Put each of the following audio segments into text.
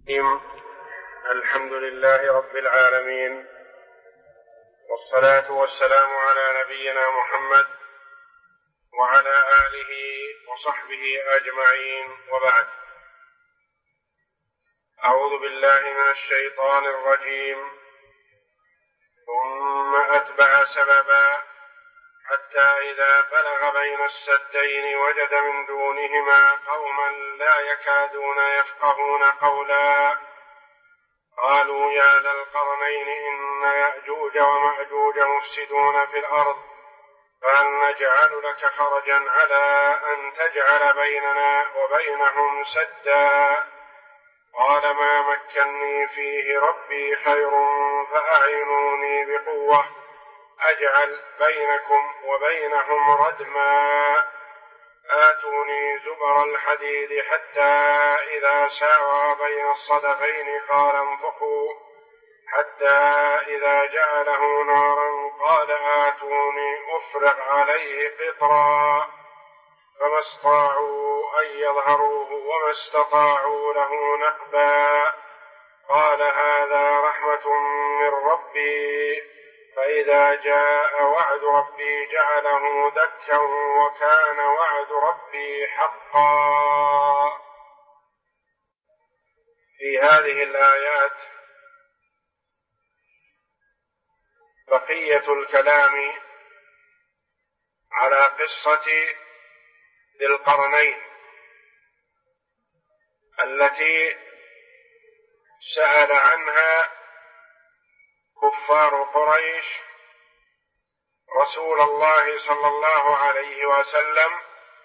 الحمد لله رب العالمين، والصلاة والسلام على نبينا محمد وعلى آله وصحبه أجمعين، وبعد. أعوذ بالله من الشيطان الرجيم. ثم أتبع سببا حتى إذا بلغ بين السدين وجد من دونهما قوما لا يكادون يفقهون قولا قالوا يا ذا القرنين إن يأجوج ومأجوج مفسدون في الأرض فهل نجعل لك خرجا على أن تجعل بيننا وبينهم سدا قال ما مكني فيه ربي خير فأعينوني بقوة أجعل بينكم وبينهم ردما آتوني زبر الحديد حتى إذا ساوى بين الصدفين قال انفخوا حتى إذا جعله نارا قال آتوني أفرغ عليه قطرا فما استطاعوا أن يظهروه وما استطاعوا له نقبا قال هذا رحمة من ربي فإذا جاء وعد ربي جعله دكا وكان وعد ربي حقا. في هذه الآيات بقية الكلام على قصة ذي القرنين التي سأل عنها كفار قريش رسول الله صلى الله عليه وسلم،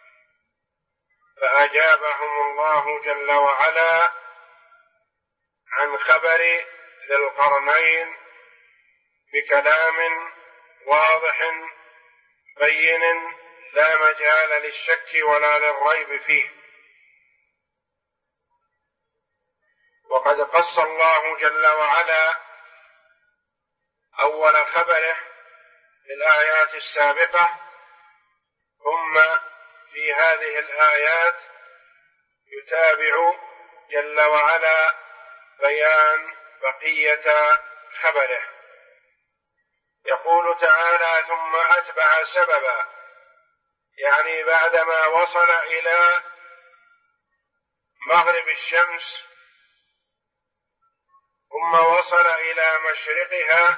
فأجابهم الله جل وعلا عن خبر ذي القرنين بكلام واضح بين لا مجال للشك ولا للريب فيه. وقد قص الله جل وعلا أول خبره في الآيات السابقة، ثم في هذه الآيات يتابع جل وعلا بيان بقية خبره. يقول تعالى ثم أتبع سببا، يعني بعدما وصل إلى مغرب الشمس ثم وصل إلى مشرقها،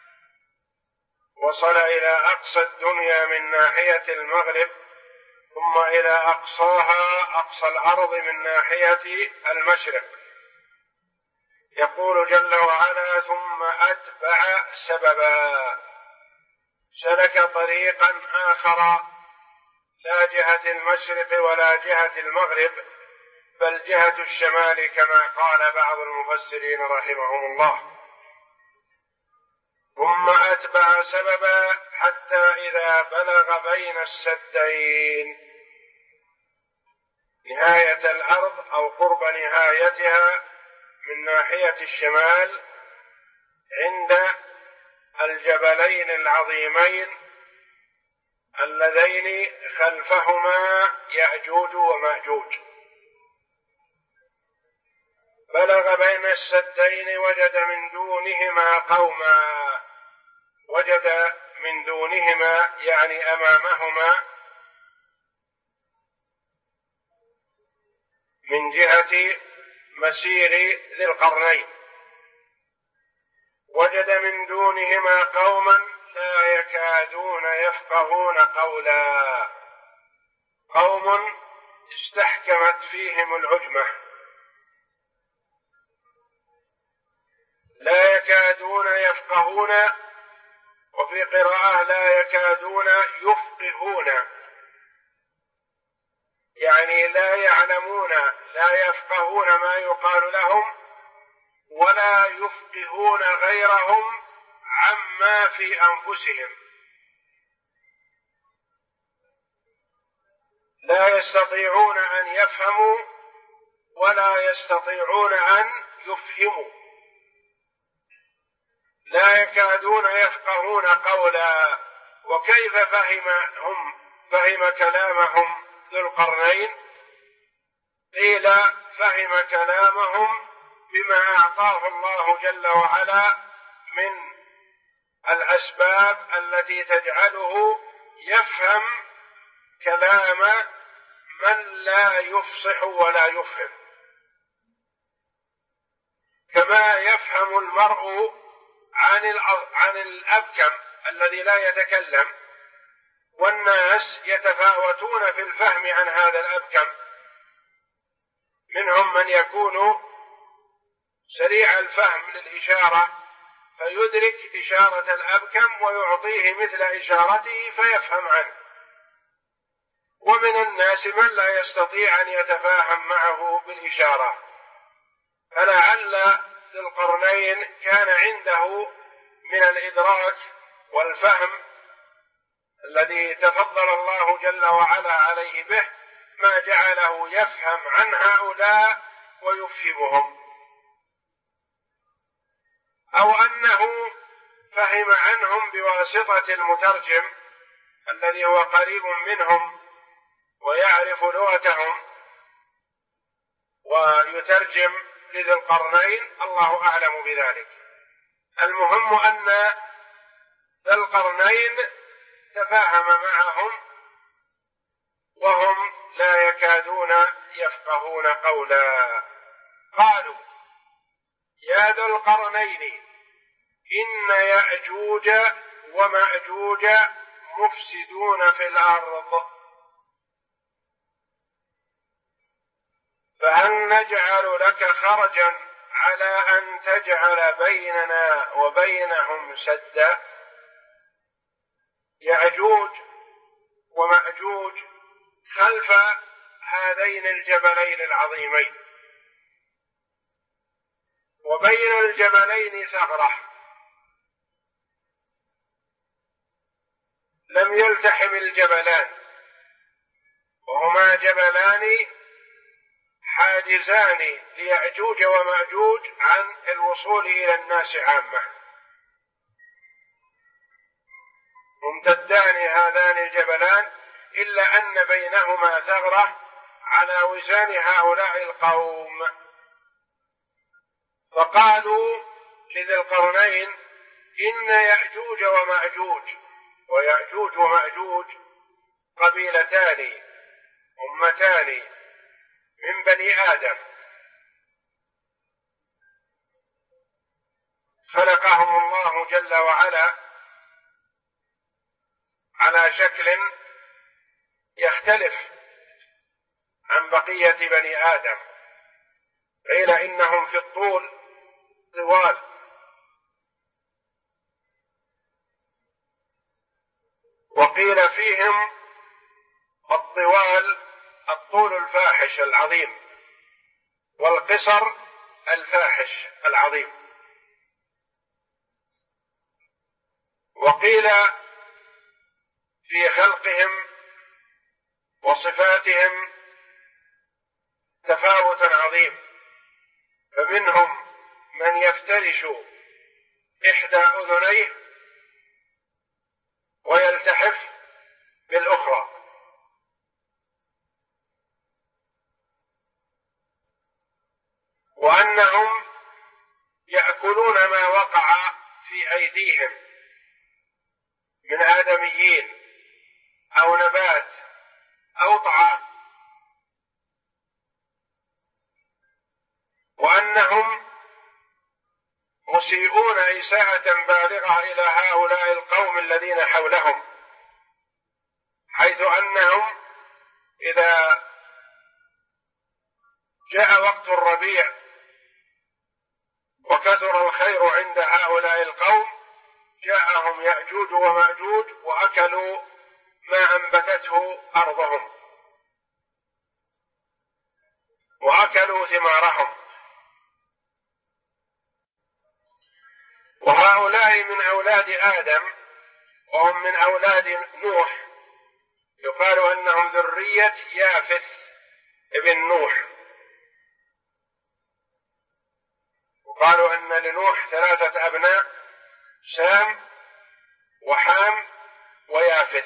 وصل إلى أقصى الدنيا من ناحية المغرب ثم إلى أقصاها أقصى الأرض من ناحية المشرق. يقول جل وعلا ثم أتبع سببا، سلك طريقا آخر لا جهة المشرق ولا جهة المغرب بل جهة الشمال كما قال بعض المفسرين رحمهم الله. ثم أتبع سببا حتى إذا بلغ بين السدين، نهاية الأرض أو قرب نهايتها من ناحية الشمال عند الجبلين العظيمين اللذين خلفهما يأجوج ومأجوج. بلغ بين السدين وجد من دونهما قوما، وجد من دونهما يعني أمامهما من جهة مسير ذي القرنين، وجد من دونهما قوما لا يكادون يفقهون قولا، قوم استحكمت فيهم العجمة، لا يكادون يفقهون، وفي قراءة لا يكادون يفقهون، يعني لا يعلمون لا يفقهون ما يقال لهم ولا يفقهون غيرهم عما في أنفسهم، لا يستطيعون أن يفهموا ولا يستطيعون أن يفهموا، لا يكادون يفقهون قولا. وكيف فهم كلامهم ذو القرنين؟ قيل فهم كلامهم بما أعطاه الله جل وعلا من الأسباب التي تجعله يفهم كلام من لا يفصح ولا يفهم، كما يفهم المرء عن الأبكم الذي لا يتكلم، والناس يتفاوتون في الفهم عن هذا الأبكم، منهم من يكون سريع الفهم للإشارة فيدرك إشارة الأبكم ويعطيه مثل إشارته فيفهم عنه، ومن الناس من لا يستطيع أن يتفاهم معه بالإشارة. فلعل ذي القرنين كان عنده من الإدراك والفهم الذي تفضل الله جل وعلا عليه به ما جعله يفهم عن هؤلاء ويفهمهم، أو أنه فهم عنهم بواسطة المترجم الذي هو قريب منهم ويعرف لغتهم ويترجم لذي القرنين، الله أعلم بذلك. المهم أن ذا القرنين تفاهم معهم وهم لا يكادون يفقهون قولا. قالوا يا ذا القرنين إن يأجوج ومأجوج مفسدون في الأرض فهل نجعل لك خرجا على أن تجعل بيننا وبينهم سدا. يأجوج ومأجوج خلف هذين الجبلين العظيمين، وبين الجبلين ثغرة لم يلتحم الجبلان، وهما جبلان حاجزان ليأجوج ومأجوج عن الوصول إلى الناس عامة، ممتدان هذان الجبلان إلا أن بينهما ثغرة على وزان هؤلاء القوم. فقالوا لذي القرنين إن يأجوج ومأجوج، ويأجوج ومأجوج قبيلتان أمتان من بني آدم خلقهم الله جل وعلا على شكل يختلف عن بقية بني آدم. قيل إنهم في الطول طوال، وقيل فيهم الطوال الطول الفاحش العظيم، والقصر الفاحش العظيم. وقيل في خلقهم وصفاتهم تفاوت عظيم، فمنهم من يفترش إحدى أذنيه ويلتحف بالأخرى، وأنهم يأكلون ما وقع في أيديهم من آدميين أو نبات أو طعام، وأنهم مسيئون إساءة بالغة إلى هؤلاء القوم الذين حولهم، حيث أنهم إذا جاء وقت الربيع وكثر الخير عند هؤلاء القوم جاءهم يأجوج ومأجوج وأكلوا ما أنبتته أرضهم وأكلوا ثمارهم. وهؤلاء من أولاد آدم وهم من أولاد نوح، يقال أنهم ذرية يافث ابن نوح، وقالوا أن لنوح 3 أبناء سام وحام ويافث،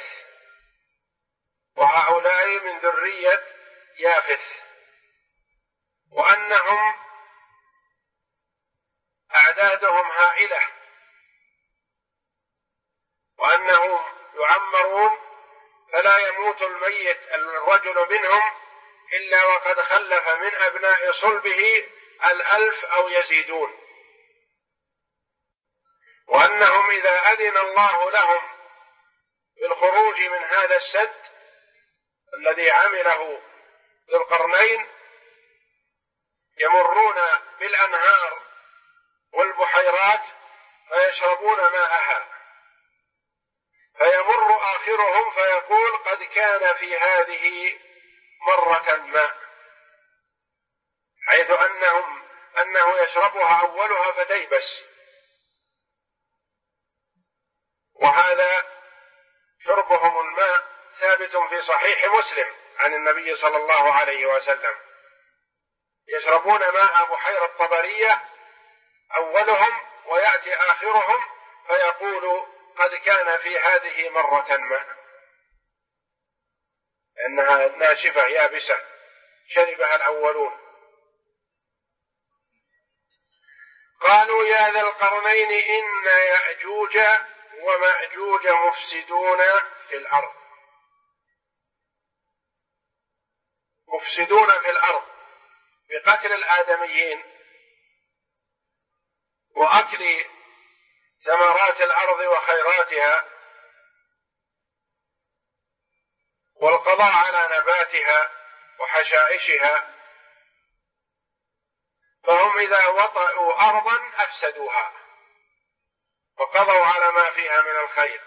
وهؤلاء من ذرية يافث، وأنهم يموت الميت الرجل منهم إلا وقد خلف من أبناء صلبه 1000 أو يزيدون، وأنهم إذا أذن الله لهم بالخروج من هذا السد الذي عمله ذو القرنين يمرون بالأنهار والبحيرات فيشربون ماءها، فيمر آخرهم فيقول قد كان في هذه مرة ماء، حيث أنه يشربها أولها فتيبس. وهذا شربهم الماء ثابت في صحيح مسلم عن النبي صلى الله عليه وسلم، يشربون ماء بحيرة طبرية أولهم ويأتي آخرهم فيقول قد كان في هذه مرة ماء، إنها ناشفة يابسة شربها الأولون. قالوا يا ذا القرنين إن يأجوج ومأجوج مفسدون في الأرض. مفسدون في الأرض بقتل الآدميين وأكل ثمرات الأرض وخيراتها والقضاء على نباتها وحشائشها، فهم إذا وطئوا أرضا أفسدوها وقضوا على ما فيها من الخير.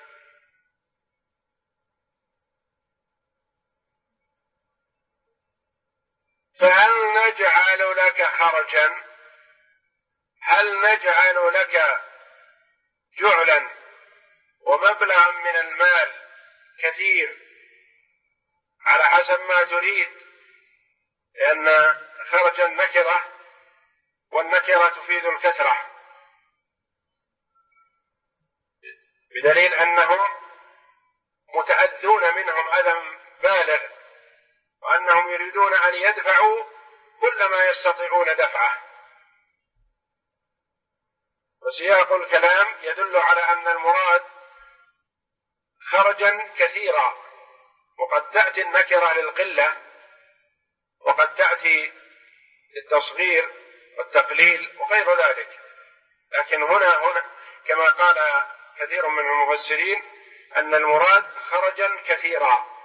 فهل نجعل لك خرجا، هل نجعل لك جعلا ومبلغا من المال كثير على حسب ما تريد، لأن خرجا نكرة والنكرة تفيد الكثرة، بدليل أنهم متأذون منهم أذى بالغ وأنهم يريدون أن يدفعوا كل ما يستطيعون دفعه. وسياق الكلام يدل على أن المراد خرجا كثيرا، وقد تأتي النكرة للقلة وقد تأتي للتصغير والتقليل وغير ذلك، لكن هنا كما قال كثير من المفسرين أن المراد خرجا كثيرا.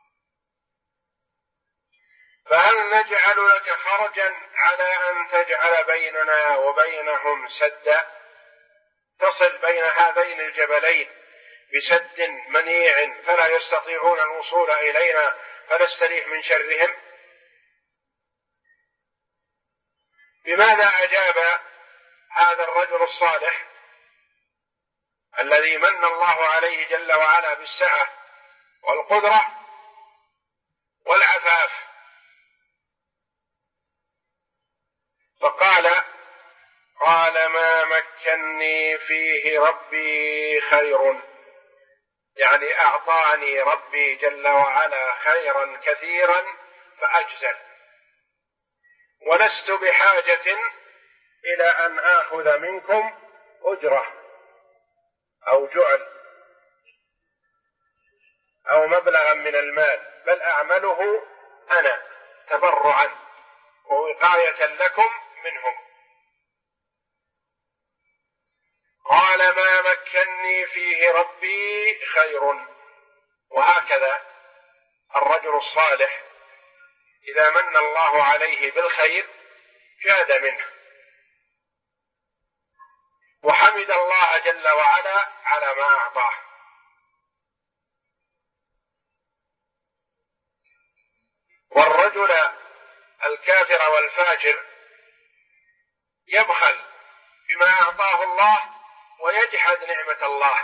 فهل نجعل لك خرجا على أن تجعل بيننا وبينهم سدا، تصل بين هذين الجبلين بسد منيع فلا يستطيعون الوصول إلينا فنستريح من شرهم؟ بماذا أجاب هذا الرجل الصالح الذي من الله عليه جل وعلا بالسعة والقدرة والعفاف؟ فقال ما مكني فيه ربي خير، يعني أعطاني ربي جل وعلا خيرا كثيرا فأجزل، ولست بحاجة إلى أن آخذ منكم أجرة أو جعل أو مبلغا من المال، بل أعمله أنا تبرعا ووقاية لكم منهم. قال ما مكني فيه ربي خير. وهكذا الرجل الصالح إذا من الله عليه بالخير جاد منه وحمد الله جل وعلا على ما أعطاه. والرجل الكافر والفاجر يبخل بما أعطاه الله ويجحد نعمة الله،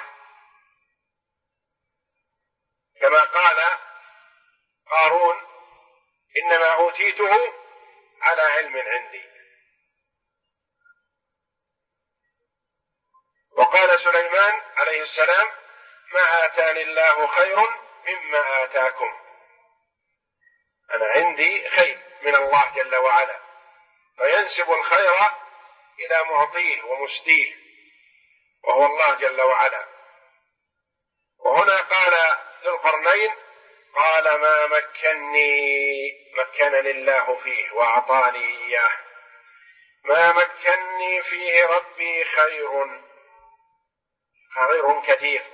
كما قال قارون إنما أوتيته على علم عندي. وقال سليمان عليه السلام ما آتاني الله خير مما آتاكم، أنا عندي خير من الله جل وعلا، فينسب الخير إلى معطيه ومسديه وهو الله جل وعلا. وهنا قال ذو القرنين قال ما مكنني الله فيه وأعطاني إياه، ما مكنني فيه ربي خير كثير،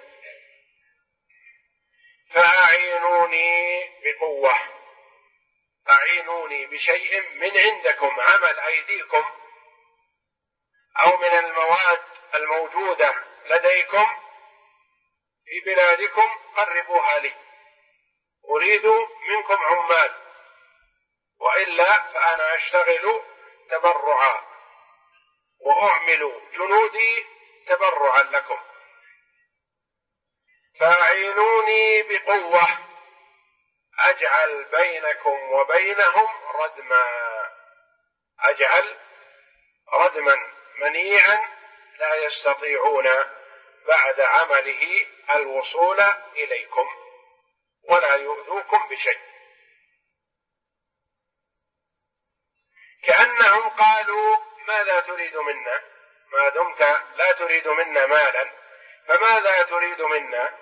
فأعينوني بقوة، أعينوني بشيء من عندكم، عمل أيديكم أو من المواد الموجودة لديكم في بلادكم، قربوها لي، أريد منكم عمال، وإلا فأنا أشتغل تبرعا وأعمل جنودي تبرعا لكم، فأعينوني بقوة أجعل بينكم وبينهم ردما، أجعل ردما منيعا لا يستطيعون بعد عمله الوصول إليكم ولا يؤذوكم بشيء. كأنهم قالوا ماذا تريد منا؟ ما دمت لا تريد منا مالا فماذا تريد منا؟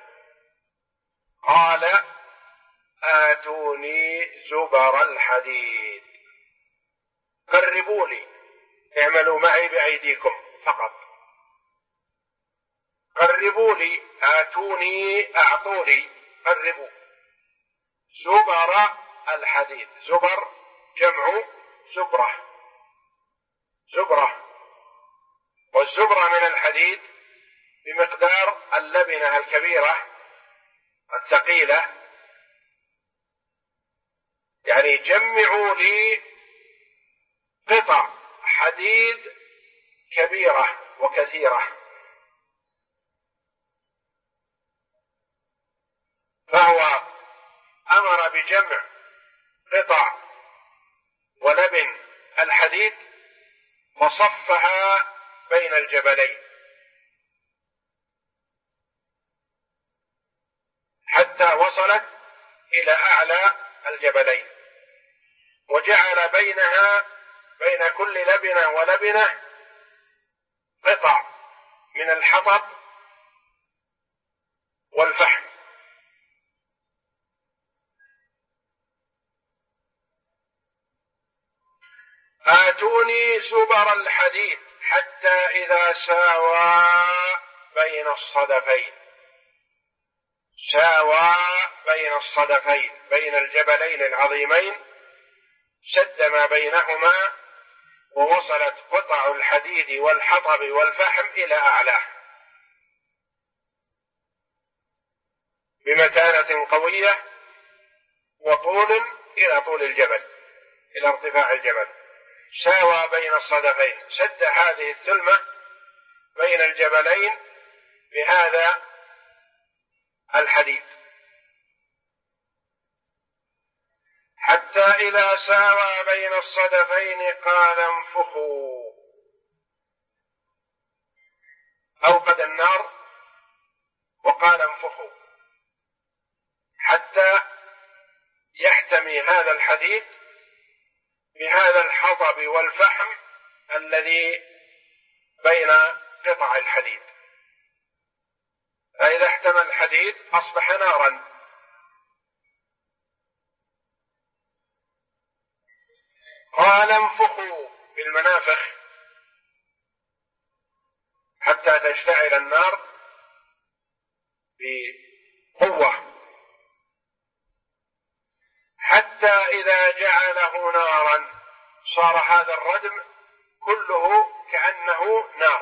قال آتوني زبر الحديد، قربوا لي، اعملوا معي بأيديكم فقط، قربوا لي، آتوني، أعطوني، قربوا زبر الحديد. زبر جمع زبرة، زبرة، والزبرة من الحديد بمقدار اللبنة الكبيرة الثقيلة، يعني جمعوا لي قطع حديد كبيرة وكثيرة. فهو أمر بجمع قطع ولبن الحديد وصفها بين الجبلين حتى وصلت إلى أعلى الجبلين، وجعل بينها بين كل لبنة ولبنة قطع من الحطب والفحم، آتوني زبر الحديد حتى إذا ساوى بين الصدفين، ساوى بين الصدفين، بين الجبلين العظيمين، سد ما بينهما، ووصلت قطع الحديد والحطب والفحم إلى أعلاه بمتانة قوية وطول إلى طول الجبل، إلى ارتفاع الجبل. ساوى بين الصدفين، سد هذه الثلمة بين الجبلين بهذا الحديد، حتى إذا ساوى بين الصدفين قال انفخوا، أوقد النار وقال انفخوا حتى يحتمي هذا الحديد بهذا الحطب والفحم الذي بين قطع الحديد، فإذا احتمى الحديد أصبح نارا. قال انفخوا بالمنافخ حتى تشتعل النار بقوة، حتى إذا جعله نارا صار هذا الردم كله كأنه نار،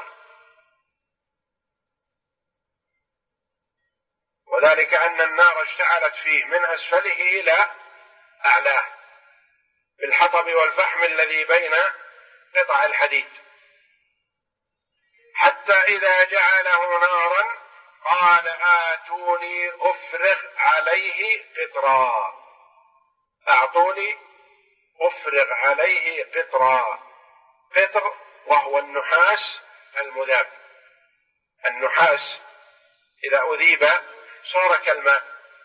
وذلك أن النار اشتعلت فيه من أسفله إلى أعلاه بالحطب والفحم الذي بين قطع الحديد، حتى إذا جعله نارا قال آتوني أفرغ عليه قطرا، أعطوني أفرغ عليه قطرا. قطر وهو النحاس المذاب، النحاس إذا أذيب صار كالماء،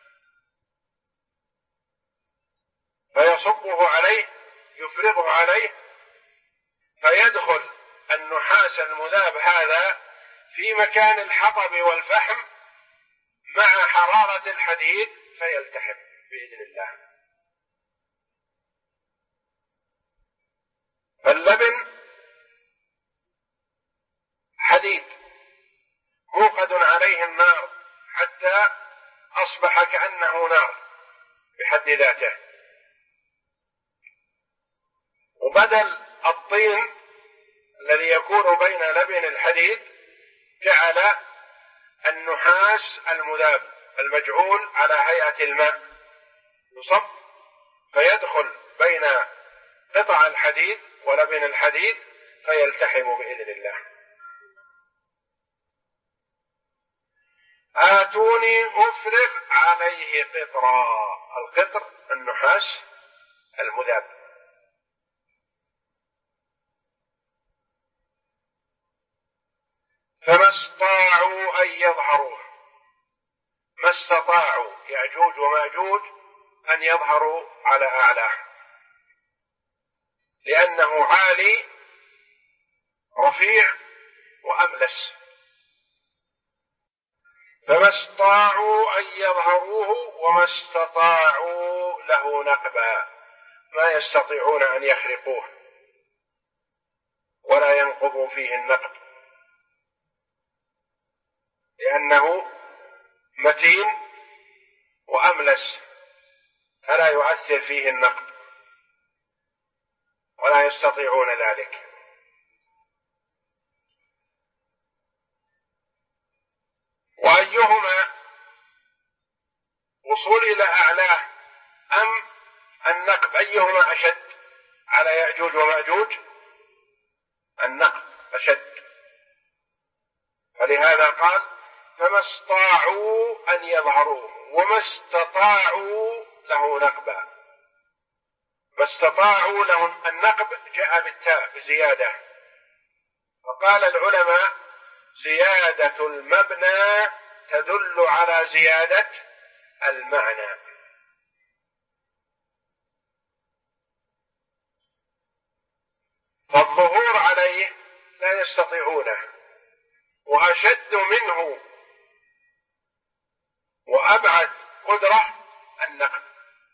فيصبه عليه، يفرغه عليه، فيدخل النحاس المذاب هذا في مكان الحطب والفحم مع حرارة الحديد فيلتحم، بإذن الله. فاللبن حديد موقد عليه النار حتى أصبح كأنه نار بحد ذاته، وبدل الطين الذي يكون بين لبن الحديد جعل النحاس المذاب المجعول على هيئة الماء يصب فيدخل بين قطع الحديد ولبن الحديد فيلتحم بإذن الله. آتوني أفرغ عليه قطرا، القطر النحاس المذاب. فما استطاعوا أن يظهروه، ما استطاعوا يأجوج وماجوج أن يظهروا على أعلاه لأنه عالي رفيع وأملس. فما استطاعوا أن يظهروه وما استطاعوا له نقبا، ما يستطيعون أن يخرقوه ولا ينقضوا فيه النقب لأنه متين وأملس فلا يؤثر فيه النقب ولا يستطيعون ذلك. وأيهما وصول إلى أعلاه أم النقب، أيهما أشد على يأجوج ومأجوج؟ النقب أشد، فلهذا قال فما استطاعوا أن يظهروه وما استطاعوا له نقبا. ما استطاعوا له النقب جاء بالتاء بزيادة، فقال العلماء زيادة المبنى تدل على زيادة المعنى، فالظهور عليه لا يستطيعونه، وأشد منه وأبعد قدرة النقب.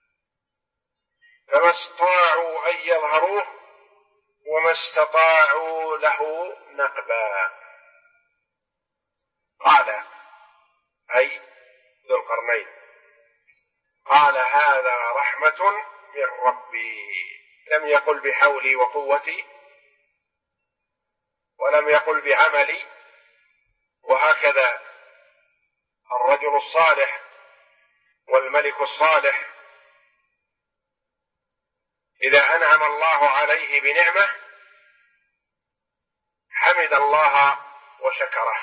فما استطاعوا أن يظهروه وما استطاعوا له نقبا. قال أي ذو القرنين قال هذا رحمة من ربي، لم يقل بحولي وقوتي ولم يقل بعملي. وهكذا الرجل الصالح والملك الصالح إذا أنعم الله عليه بنعمة حمد الله وشكره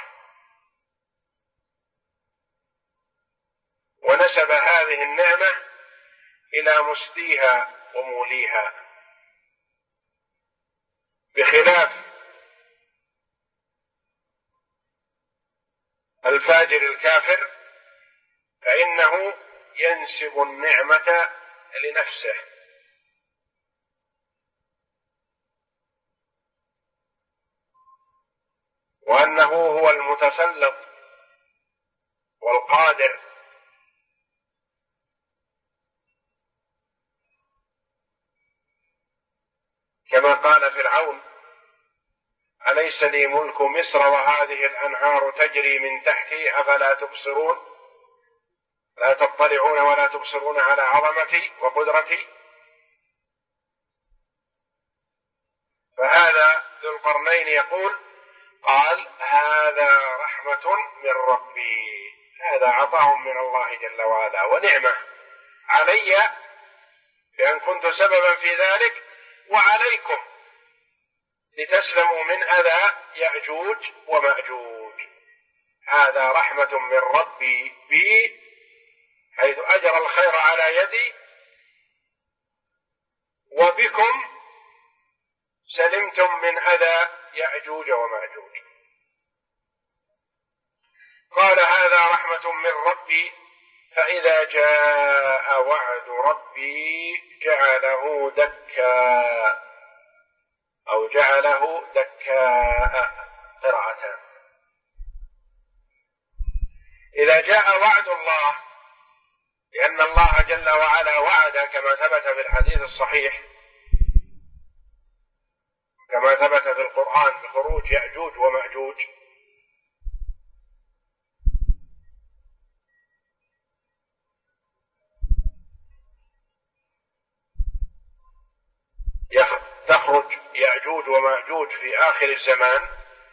ونسب هذه النعمة إلى مسديها وموليها، بخلاف الفاجر الكافر فإنه ينسب النعمة لنفسه. وأنه هو المتسلط والقادر، كما قال فرعون أليس لي ملك مصر وهذه الأنهار تجري من تحتي أفلا تبصرون، لا تطلعون ولا تبصرون على عظمتي وقدرتي. فهذا ذو القرنين يقول قال هذا رحمة من ربي، هذا عطاء من الله جل وعلا ونعمة علي بأن كنت سببا في ذلك وعليكم لتسلموا من أذى يأجوج ومأجوج. هذا رحمة من ربي بي حيث أجرى الخير على يدي، وبكم سلمتم من أذى يأجوج ومأجوج. قال هذا رحمة من ربي فإذا جاء وعد ربي جعله دكا أو جعله دكاء قراءتان. إذا جاء وعد الله لأن الله جل وعلا وعد كما ثبت في الحديث الصحيح كما ثبت في القرآن بخروج يأجوج ومأجوج، تخرج يأجوج ومأجوج في آخر الزمان،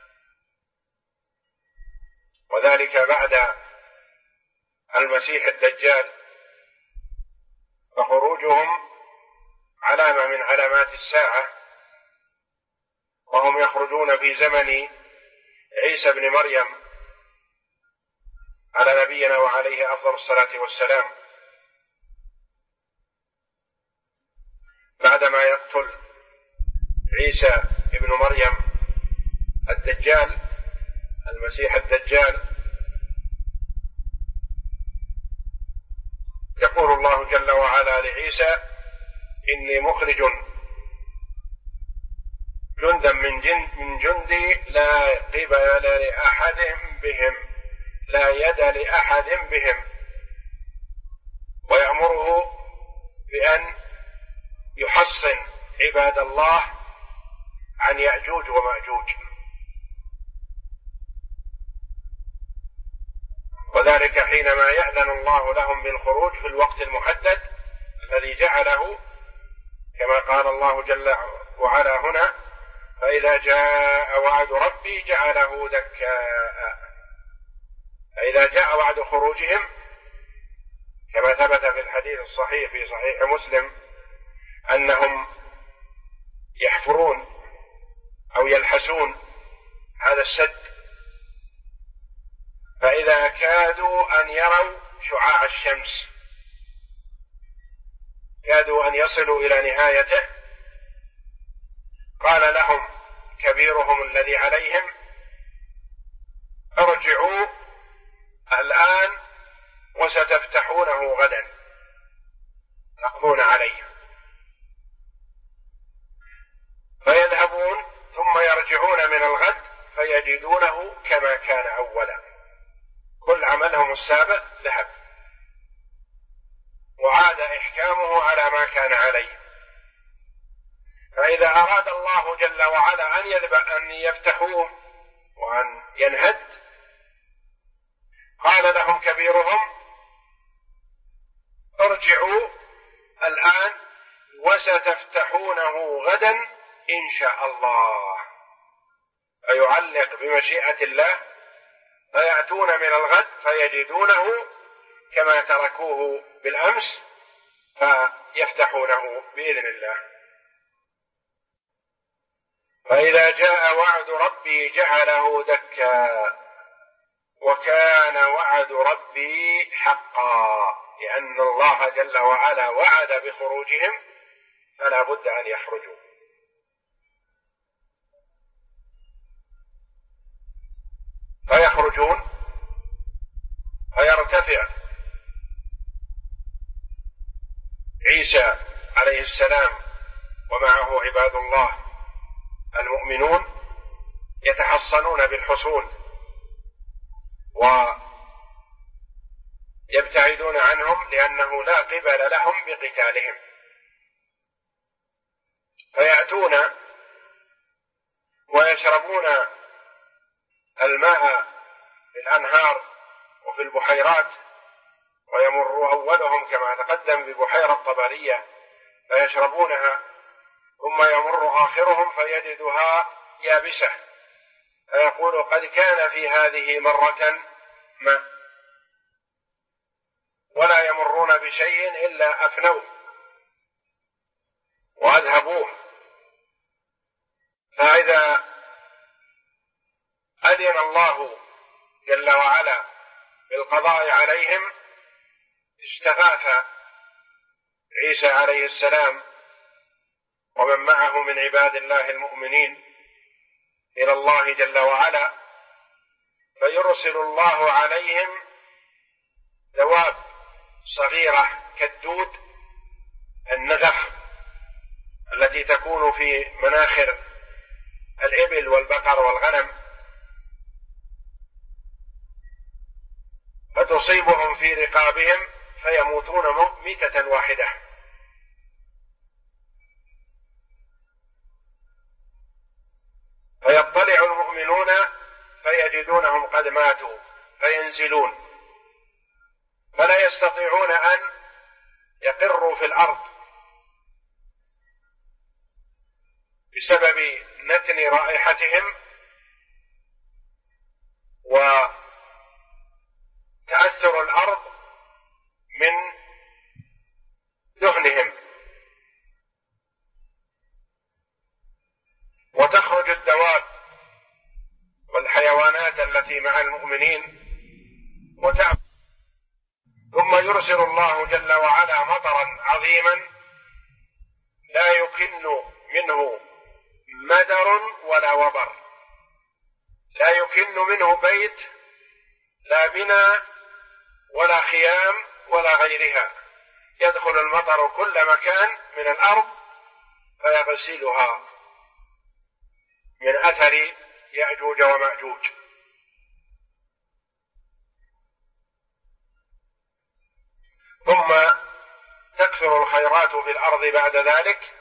وذلك بعد المسيح الدجال، فخروجهم علامة من علامات الساعة، وهم يخرجون في زمن عيسى بن مريم على نبينا وعليه أفضل الصلاة والسلام، بعدما يقتل عيسى ابن مريم الدجال المسيح الدجال، يقول الله جل وعلا لعيسى: إني مخرج جندا من جندي لا قبل لأحد بهم، لا يد لأحد بهم، ويأمره بأن يحصن عباد الله عن يأجوج ومأجوج، وذلك حينما يأذن الله لهم بالخروج في الوقت المحدد الذي جعله، كما قال الله جل وعلا هنا: فإذا جاء وعد ربي جعله دكاء. فإذا جاء وعد خروجهم كما ثبت في الحديث الصحيح في صحيح مسلم أنهم يحفرون أو يلحسون هذا السد، فإذا كادوا أن يروا شعاع الشمس، كادوا أن يصلوا إلى نهايته، قال لهم كبيرهم الذي عليهم: ارجعوا الآن وستفتحونه غدا تقضون عليه. فيذهبون ثم يرجعون من الغد فيجدونه كما كان أولا، كل عملهم السابق ذهب وعاد إحكامه على ما كان عليه. فإذا أراد الله جل وعلا أن يفتحوه وأن ينهد، قال لهم كبيرهم: ارجعوا الآن وستفتحونه غدا إن شاء الله. فيعلق بمشيئة الله، فيأتون من الغد فيجدونه كما تركوه بالأمس، فيفتحونه بإذن الله. فإذا جاء وعد ربي جعله دكا، وكان وعد ربي حقا، لأن الله جل وعلا وعد بخروجهم فلا بد أن يخرجوا. فيخرجون فيرتفع عيسى عليه السلام ومعه عباد الله المؤمنون، يتحصنون بالحصون ويبتعدون عنهم لأنه لا قبل لهم بقتالهم. فيأتون ويشربون الماء في الأنهار وفي البحيرات، ويمر أولهم كما تقدم ببحيرة طبرية فيشربونها، ثم يمر آخرهم فيجدها يابسة، فيقول: قد كان في هذه مرة ماء، ولا يمرون بشيء إلا أفنوه وأذهبوه. فإذا أذن الله جل وعلا بالقضاء عليهم استغاث عيسى عليه السلام ومن معه من عباد الله المؤمنين إلى الله جل وعلا، فيرسل الله عليهم دواب صغيرة كالدود، النغف التي تكون في مناخر الإبل والبقر والغنم، فتصيبهم في رقابهم فيموتون ميتة واحدة. فيطلع المؤمنون فيجدونهم قد ماتوا فينزلون، فلا يستطيعون أن يقروا في الأرض بسبب نتن رائحتهم وتأثر الأرض من دهنهم، وتخرج الدواب والحيوانات التي مع المؤمنين وتأكل. ثم يرسل الله جل وعلا مطرا عظيما لا يكن منه مدر ولا وبر، لا يكن منه بيت، لا بناء ولا خيام ولا غيرها، يدخل المطر كل مكان من الأرض فيغسلها من أثر يأجوج ومأجوج. ثم تكثر الخيرات في الأرض بعد ذلك،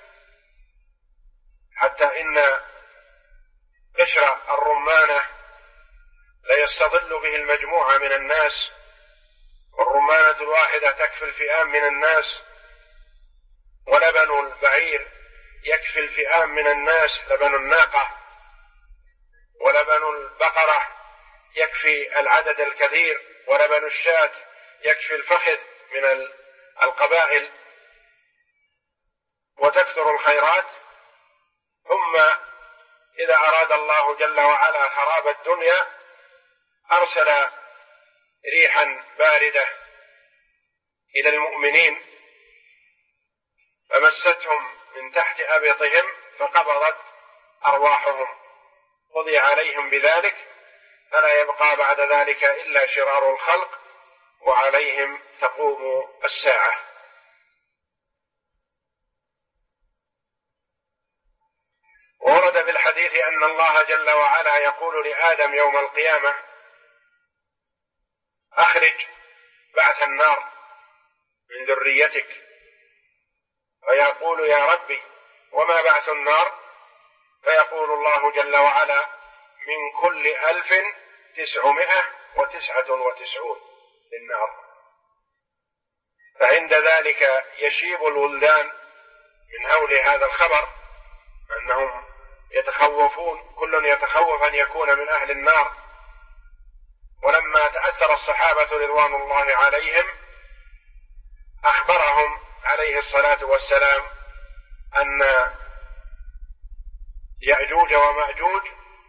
حتى إن قشر الرمانة ليستظل به المجموعة من الناس، والرمانة الواحدة تكفي الفئام من الناس، ولبن البعير يكفي الفئام من الناس، لبن الناقة، ولبن البقرة يكفي العدد الكثير، ولبن الشاة يكفي الفخذ من القبائل، وتكثر الخيرات. ثم إذا أراد الله جل وعلا خراب الدنيا أرسل ريحا باردة إلى المؤمنين فمستهم من تحت أبطهم فقبضت أرواحهم، قضي عليهم بذلك، فلا يبقى بعد ذلك إلا شرار الخلق، وعليهم تقوم الساعة. ورد في الحديث أن الله جل وعلا يقول لآدم يوم القيامة: أخرج بعث النار من ذريتك، فيقول: يا ربي وما بعث النار؟ فيقول الله جل وعلا: من كل 1999 للنار. فعند ذلك يشيب الولدان من هول هذا الخبر، أنهم يتخوفون، كل يتخوف أن يكون من أهل النار. ولما تأثر الصحابة رضوان الله عليهم أخبرهم عليه الصلاة والسلام أن يأجوج ومأجوج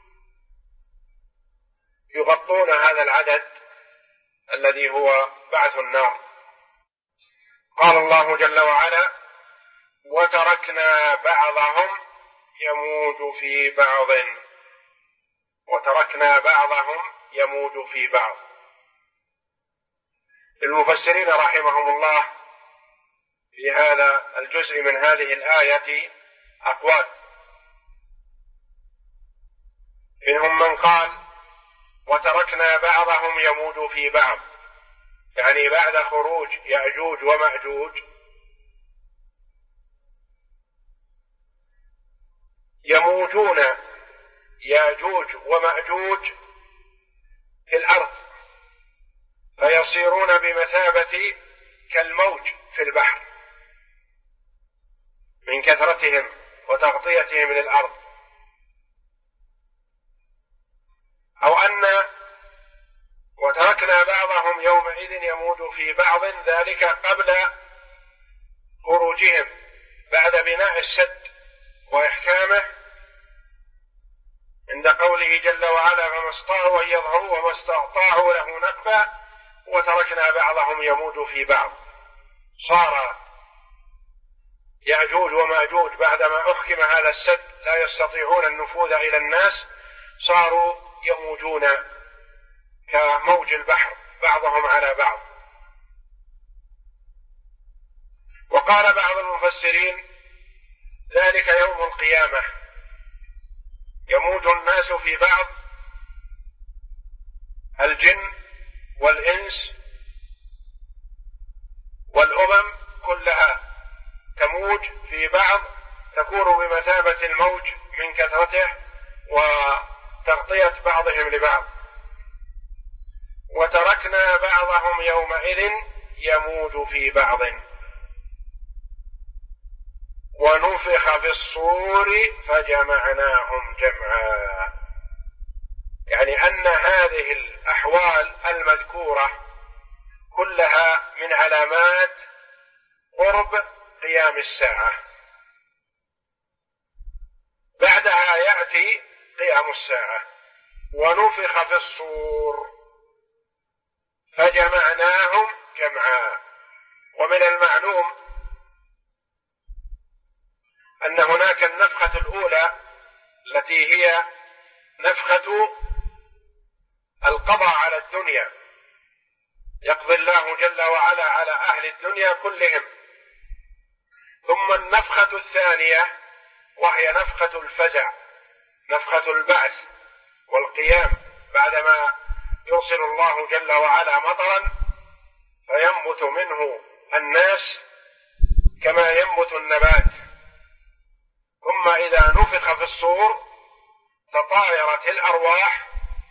يغطون هذا العدد الذي هو بعث النار. قال الله جل وعلا: وتركنا بعضهم يموج في بعض، وتركنا بعضهم يموج في بعض. المفسرين رحمهم الله في هذا الجزء من هذه الآية أقوال، منهم من قال: وتركنا بعضهم يموج في بعض، يعني بعد خروج يأجوج ومأجوج يموجون يأجوج ومأجوج في الأرض، فيصيرون بمثابة كالموج في البحر من كثرتهم وتغطيتهم للأرض. أو أن وتركنا بعضهم يومئذ يموج في بعض، ذلك قبل خروجهم بعد بناء السد وإحكامه، عند قوله جل وعلا: فما استطاعوا أن يظهروا وما استطاعوا له نقبا وتركنا بعضهم يموج في بعض. صار يأجوج ومأجوج بعدما أحكم هذا السد لا يستطيعون النفوذ إلى الناس، صاروا يموجون كموج البحر بعضهم على بعض. وقال بعض المفسرين: ذلك يوم القيامة يموج الناس في بعض، الجن والإنس والأمم كلها تموج في بعض، تكون بمثابة الموج من كثرته وتغطية بعضهم لبعض، وتركنا بعضهم يومئذ يموج في بعض. ونفخ في الصور فجمعناهم جمعا، يعني أن هذه الأحوال المذكورة كلها من علامات قرب قيام الساعة. بعدها يأتي قيام الساعة. ونفخ في الصور فجمعناهم جمعا. ومن المعلوم أن هناك النفخة الأولى التي هي نفخة القضاء على الدنيا، يقضي الله جل وعلا على أهل الدنيا كلهم. ثم النفخة الثانية وهي نفخة الفزع، نفخة البعث والقيام، بعدما يرسل الله جل وعلا مطرا فينبت منه الناس كما ينبت النبات. ثم إذا نفخ في الصور تطايرت الأرواح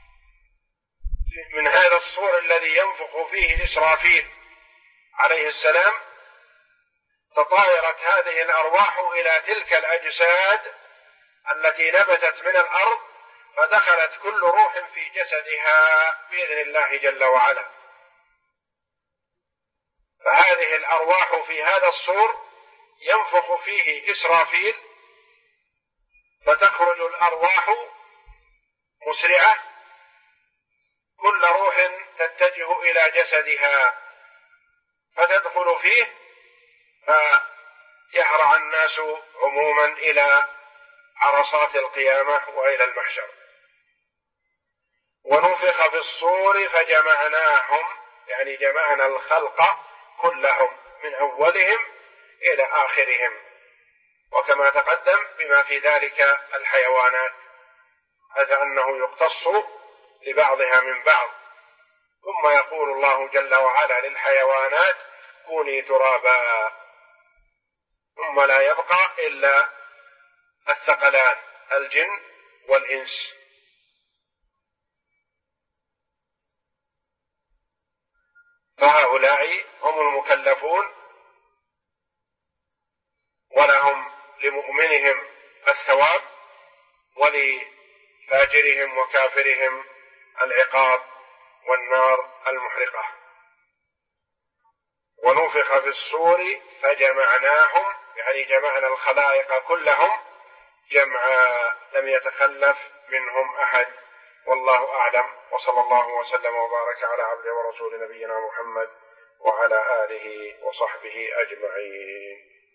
من هذا الصور الذي ينفخ فيه إسرافيل عليه السلام، تطايرت هذه الأرواح إلى تلك الأجساد التي نبتت من الأرض، فدخلت كل روح في جسدها بإذن الله جل وعلا. فهذه الأرواح في هذا الصور ينفخ فيه إسرافيل، فتخرج الأرواح مسرعة، كل روح تتجه إلى جسدها فتدخل فيه، فيهرع الناس عموما إلى عرصات القيامة وإلى المحشر. ونفخ في الصور فجمعناهم، يعني جمعنا الخلق كلهم من أولهم إلى آخرهم، وكما تقدم بما في ذلك الحيوانات، هذا أنه يقتص لبعضها من بعض. ثم يقول الله جل وعلا للحيوانات كوني ترابا، ثم لا يبقى إلا الثقلان الجن والإنس. فهؤلاء هم المكلفون، ولهم لمؤمنهم الثواب ولفاجرهم وكافرهم العقاب والنار المحرقة. ونفخ في الصور فجمعناهم، يعني جمعنا الخلائق كلهم جمعا لم يتخلف منهم أحد. والله أعلم، وصلى الله وسلم وبارك على عبده ورسول نبينا محمد وعلى آله وصحبه أجمعين.